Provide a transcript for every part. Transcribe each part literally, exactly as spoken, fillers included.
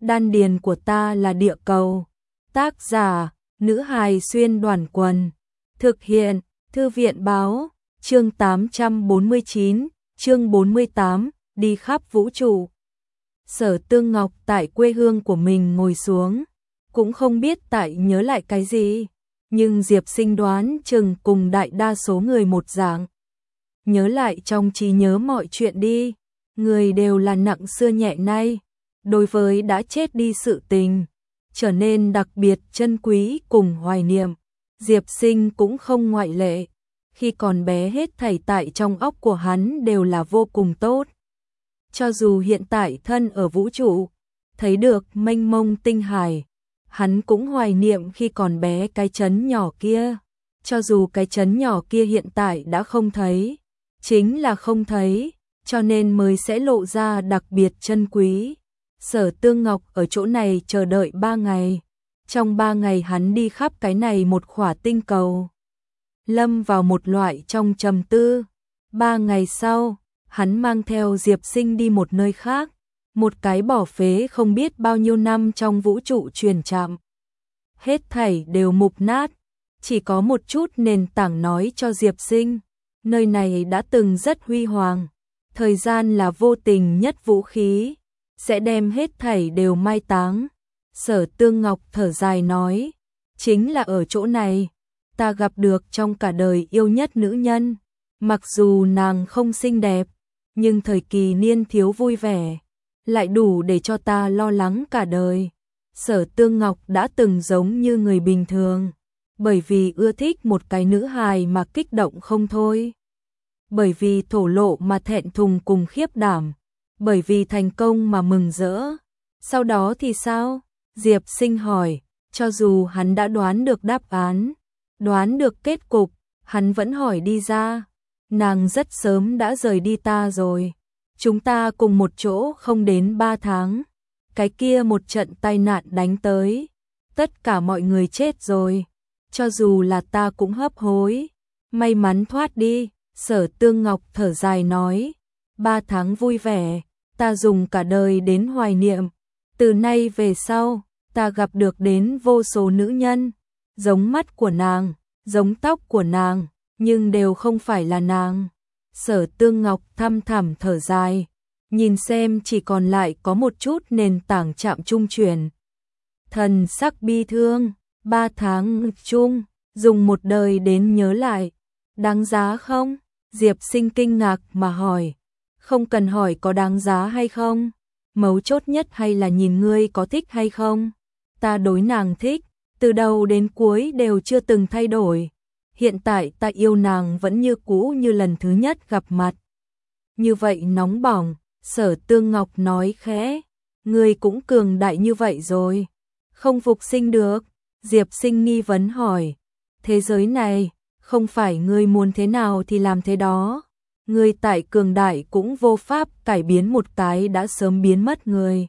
Đan điền của ta là địa cầu. Tác giả, nữ hài xuyên đoàn quần. Thực hiện, thư viện báo, chương tám trăm bốn mươi chín, chương bốn mươi tám, đi khắp vũ trụ. Sở Tương Ngọc tại quê hương của mình ngồi xuống, cũng không biết tại nhớ lại cái gì, nhưng Diệp Sinh đoán chừng cùng đại đa số người một dạng. Nhớ lại trong trí nhớ mọi chuyện đi, người đều là nặng xưa nhẹ nay, đối với đã chết đi sự tình, trở nên đặc biệt trân quý cùng hoài niệm. Diệp Sinh cũng không ngoại lệ, khi còn bé hết thảy tại trong óc của hắn đều là vô cùng tốt. Cho dù hiện tại thân ở vũ trụ, thấy được mênh mông tinh hải, hắn cũng hoài niệm khi còn bé cái trấn nhỏ kia. Cho dù cái trấn nhỏ kia hiện tại đã không thấy, chính là không thấy, cho nên mới sẽ lộ ra đặc biệt trân quý. Sở Tương Ngọc ở chỗ này chờ đợi ba ngày. Trong ba ngày hắn đi khắp cái này một khỏa tinh cầu, lâm vào một loại trong trầm tư. Ba ngày sau, hắn mang theo Diệp Sinh đi một nơi khác, một cái bỏ phế không biết bao nhiêu năm trong vũ trụ truyền trạm. Hết thảy đều mục nát, chỉ có một chút nền tảng nói cho Diệp Sinh, nơi này đã từng rất huy hoàng, thời gian là vô tình nhất vũ khí, sẽ đem hết thảy đều mai táng. Sở Tương Ngọc thở dài nói, chính là ở chỗ này, ta gặp được trong cả đời yêu nhất nữ nhân, mặc dù nàng không xinh đẹp, nhưng thời kỳ niên thiếu vui vẻ, lại đủ để cho ta lo lắng cả đời. Sở Tương Ngọc đã từng giống như người bình thường, bởi vì ưa thích một cái nữ hài mà kích động không thôi, bởi vì thổ lộ mà thẹn thùng cùng khiếp đảm, bởi vì thành công mà mừng rỡ. Sau đó thì sao? Diệp Sinh hỏi. Cho dù hắn đã đoán được đáp án, đoán được kết cục, hắn vẫn hỏi đi ra. Nàng rất sớm đã rời đi ta rồi, chúng ta cùng một chỗ không đến ba tháng, cái kia một trận tai nạn đánh tới, tất cả mọi người chết rồi, cho dù là ta cũng hấp hối, may mắn thoát đi. Sở Tương Ngọc thở dài nói, ba tháng vui vẻ, ta dùng cả đời đến hoài niệm, từ nay về sau, ta gặp được đến vô số nữ nhân, giống mắt của nàng, giống tóc của nàng, nhưng đều không phải là nàng. Sở Tương Ngọc thăm thẳm thở dài, nhìn xem chỉ còn lại có một chút nền tảng chạm trung chuyển. Thần sắc bi thương, ba tháng chung, dùng một đời đến nhớ lại, đáng giá không? Diệp Sinh kinh ngạc mà hỏi, không cần hỏi có đáng giá hay không, mấu chốt nhất hay là nhìn ngươi có thích hay không. Ta đối nàng thích, từ đầu đến cuối đều chưa từng thay đổi. Hiện tại ta yêu nàng vẫn như cũ như lần thứ nhất gặp mặt. Như vậy nóng bỏng, Sở Tương Ngọc nói khẽ, ngươi cũng cường đại như vậy rồi, không phục sinh được. Diệp Sinh nghi vấn hỏi, thế giới này, không phải ngươi muốn thế nào thì làm thế đó. Ngươi tại cường đại cũng vô pháp cải biến một cái đã sớm biến mất người.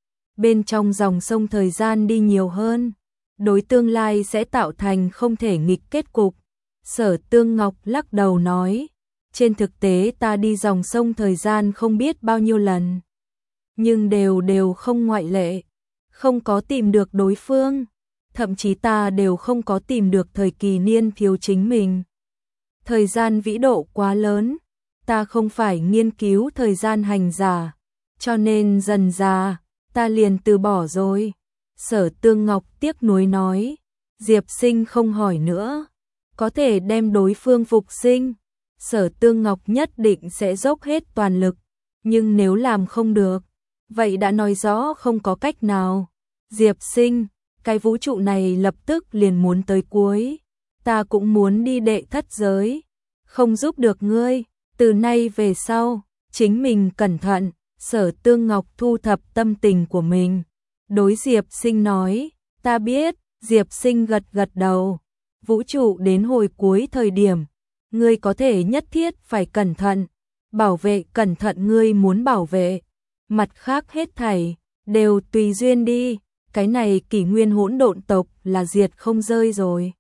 Bên trong dòng sông thời gian đi nhiều hơn, đối tương lai sẽ tạo thành không thể nghịch kết cục. Sở Tương Ngọc lắc đầu nói, trên thực tế ta đi dòng sông thời gian không biết bao nhiêu lần, nhưng đều đều không ngoại lệ, không có tìm được đối phương, thậm chí ta đều không có tìm được thời kỳ niên thiếu chính mình. Thời gian vĩ độ quá lớn, ta không phải nghiên cứu thời gian hành giả, cho nên dần dà, ta liền từ bỏ rồi. Sở Tương Ngọc tiếc nuối nói, Diệp Sinh không hỏi nữa, có thể đem đối phương phục sinh, Sở Tương Ngọc nhất định sẽ dốc hết toàn lực, nhưng nếu làm không được, vậy đã nói rõ không có cách nào. Diệp Sinh, cái vũ trụ này lập tức liền muốn tới cuối, ta cũng muốn đi đệ thất giới, không giúp được ngươi, từ nay về sau, chính mình cẩn thận. Sở Tương Ngọc thu thập tâm tình của mình, đối Diệp Sinh nói, ta biết. Diệp Sinh gật gật đầu, vũ trụ đến hồi cuối thời điểm, ngươi có thể nhất thiết phải cẩn thận, bảo vệ cẩn thận ngươi muốn bảo vệ, mặt khác hết thảy đều tùy duyên đi, cái này kỷ nguyên hỗn độn tộc là diệt không rơi rồi.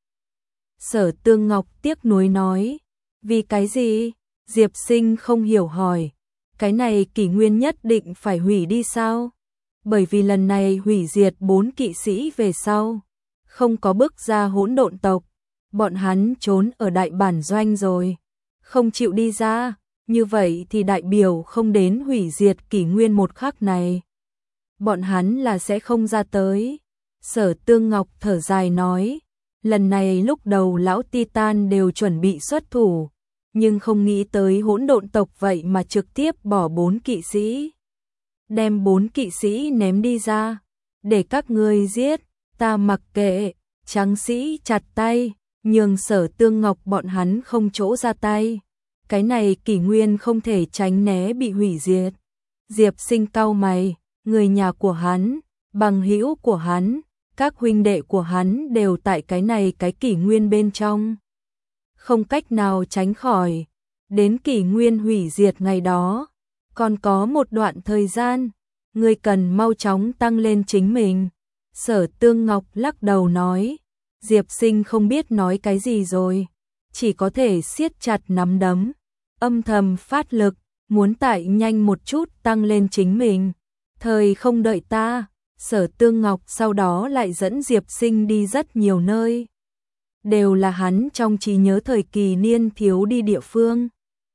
Sở Tương Ngọc tiếc nuối nói, vì cái gì? Diệp Sinh không hiểu hỏi, cái này kỷ nguyên nhất định phải hủy đi sao? bởi vì lần này hủy diệt bốn kỵ sĩ về sau, không có bước ra hỗn độn tộc, bọn hắn trốn ở đại bản doanh rồi, không chịu đi ra, như vậy thì đại biểu không đến hủy diệt kỷ nguyên một khắc này. Bọn hắn là sẽ không ra tới. Sở Tương Ngọc thở dài nói, lần này lúc đầu lão Titan đều chuẩn bị xuất thủ, nhưng không nghĩ tới hỗn độn tộc vậy mà trực tiếp bỏ bốn kỵ sĩ. Đem bốn kỵ sĩ ném đi ra, để các ngươi giết, ta mặc kệ, tráng sĩ chặt tay, nhường Sở Tương Ngọc bọn hắn không chỗ ra tay. Cái này kỷ nguyên không thể tránh né bị hủy diệt. Diệp Sinh cau mày, người nhà của hắn, bằng hữu của hắn, các huynh đệ của hắn đều tại cái này cái kỷ nguyên bên trong. Không cách nào tránh khỏi, đến kỷ nguyên hủy diệt ngày đó, còn có một đoạn thời gian, ngươi cần mau chóng tăng lên chính mình. Sở Tương Ngọc lắc đầu nói, Diệp Sinh không biết nói cái gì rồi, chỉ có thể siết chặt nắm đấm, âm thầm phát lực, muốn tại nhanh một chút tăng lên chính mình. Thời không đợi ta, Sở Tương Ngọc sau đó lại dẫn Diệp Sinh đi rất nhiều nơi. Đều là hắn trong trí nhớ thời kỳ niên thiếu đi địa phương.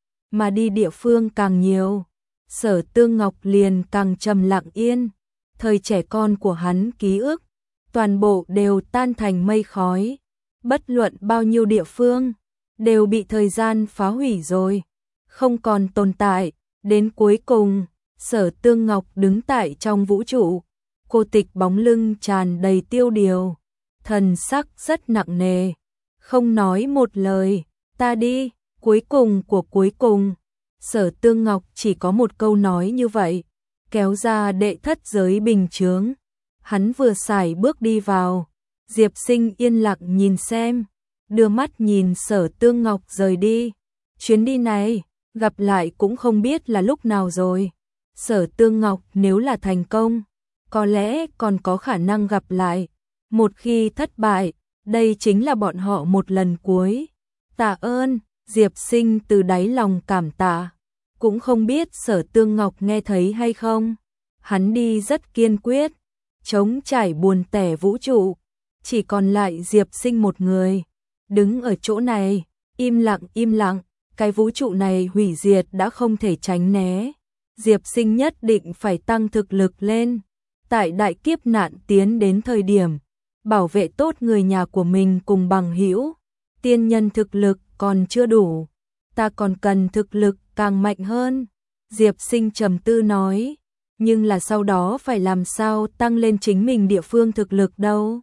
Mà đi địa phương càng nhiều, Sở Tương Ngọc liền càng trầm lặng yên. Thời trẻ con của hắn ký ức, toàn bộ đều tan thành mây khói. Bất luận bao nhiêu địa phương, đều bị thời gian phá hủy rồi, không còn tồn tại. Đến cuối cùng, Sở Tương Ngọc đứng tại trong vũ trụ, cô tịch bóng lưng tràn đầy tiêu điều, thần sắc rất nặng nề, không nói một lời, ta đi, cuối cùng của cuối cùng. Sở Tương Ngọc chỉ có một câu nói như vậy, kéo ra đệ thất giới bình chướng. Hắn vừa xài bước đi vào, Diệp Sinh yên lặng nhìn xem, đưa mắt nhìn Sở Tương Ngọc rời đi. Chuyến đi này, gặp lại cũng không biết là lúc nào rồi. Sở Tương Ngọc nếu là thành công, có lẽ còn có khả năng gặp lại. Một khi thất bại, đây chính là bọn họ một lần cuối. Tạ ơn, Diệp Sinh từ đáy lòng cảm tạ. Cũng không biết Sở Tương Ngọc nghe thấy hay không. Hắn đi rất kiên quyết, trống trải buồn tẻ vũ trụ, chỉ còn lại Diệp Sinh một người. Đứng ở chỗ này, im lặng im lặng, cái vũ trụ này hủy diệt đã không thể tránh né. Diệp Sinh nhất định phải tăng thực lực lên. Tại đại kiếp nạn tiến đến thời điểm, bảo vệ tốt người nhà của mình cùng bằng hữu. Tiên nhân thực lực còn chưa đủ, ta còn cần thực lực càng mạnh hơn. Diệp Sinh trầm tư nói, nhưng là sau đó phải làm sao tăng lên chính mình địa phương thực lực đâu.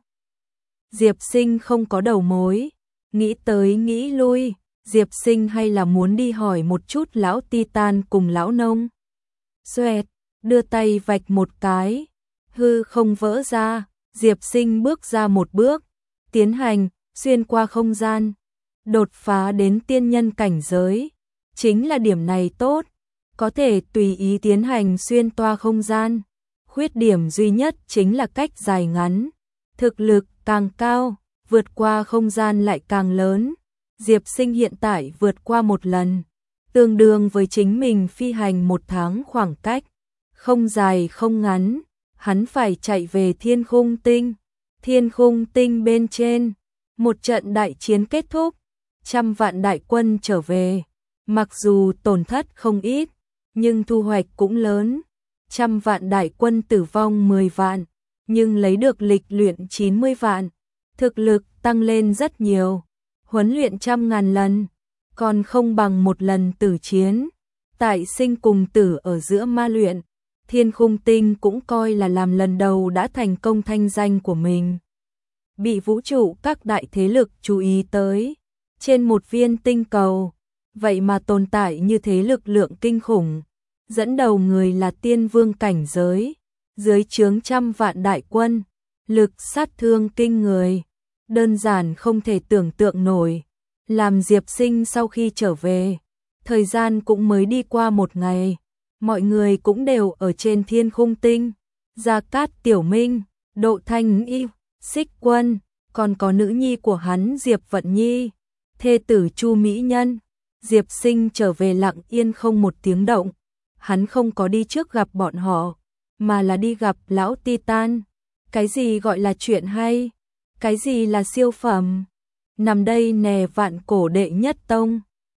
Diệp Sinh không có đầu mối, nghĩ tới nghĩ lui, Diệp Sinh hay là muốn đi hỏi một chút lão Titan cùng lão nông. Xoẹt, đưa tay vạch một cái, hư không vỡ ra, Diệp Sinh bước ra một bước, tiến hành, xuyên qua không gian, đột phá đến tiên nhân cảnh giới. Chính là điểm này tốt, có thể tùy ý tiến hành xuyên toa không gian. Khuyết điểm duy nhất chính là cách dài ngắn, thực lực càng cao, vượt qua không gian lại càng lớn. Diệp Sinh hiện tại vượt qua một lần, tương đương với chính mình phi hành một tháng khoảng cách, không dài không ngắn. Hắn phải chạy về Thiên Khung Tinh. Thiên Khung Tinh bên trên, một trận đại chiến kết thúc, trăm vạn đại quân trở về. Mặc dù tổn thất không ít, nhưng thu hoạch cũng lớn. Trăm vạn đại quân tử vong mười vạn, nhưng lấy được lịch luyện chín mươi vạn. Thực lực tăng lên rất nhiều, huấn luyện trăm ngàn lần, còn không bằng một lần tử chiến. Tại sinh cùng tử ở giữa ma luyện, Thiên Khung Tinh cũng coi là làm lần đầu đã thành công thanh danh của mình. Bị vũ trụ các đại thế lực chú ý tới. Trên một viên tinh cầu, vậy mà tồn tại như thế lực lượng kinh khủng. Dẫn đầu người là tiên vương cảnh giới, dưới trướng trăm vạn đại quân, lực sát thương kinh người, đơn giản không thể tưởng tượng nổi. Làm Diệp Sinh sau khi trở về, thời gian cũng mới đi qua một ngày, mọi người cũng đều ở trên Thiên Khung Tinh. Gia Cát Tiểu Minh, Độ Thanh Y, Xích Quân, còn có nữ nhi của hắn Diệp Vận Nhi, thê tử Chu Mỹ Nhân. Diệp Sinh trở về lặng yên không một tiếng động, hắn không có đi trước gặp bọn họ, mà là đi gặp lão Titan. Cái gì gọi là chuyện hay? Cái gì là siêu phẩm? Nằm đây nè vạn cổ đệ nhất tông.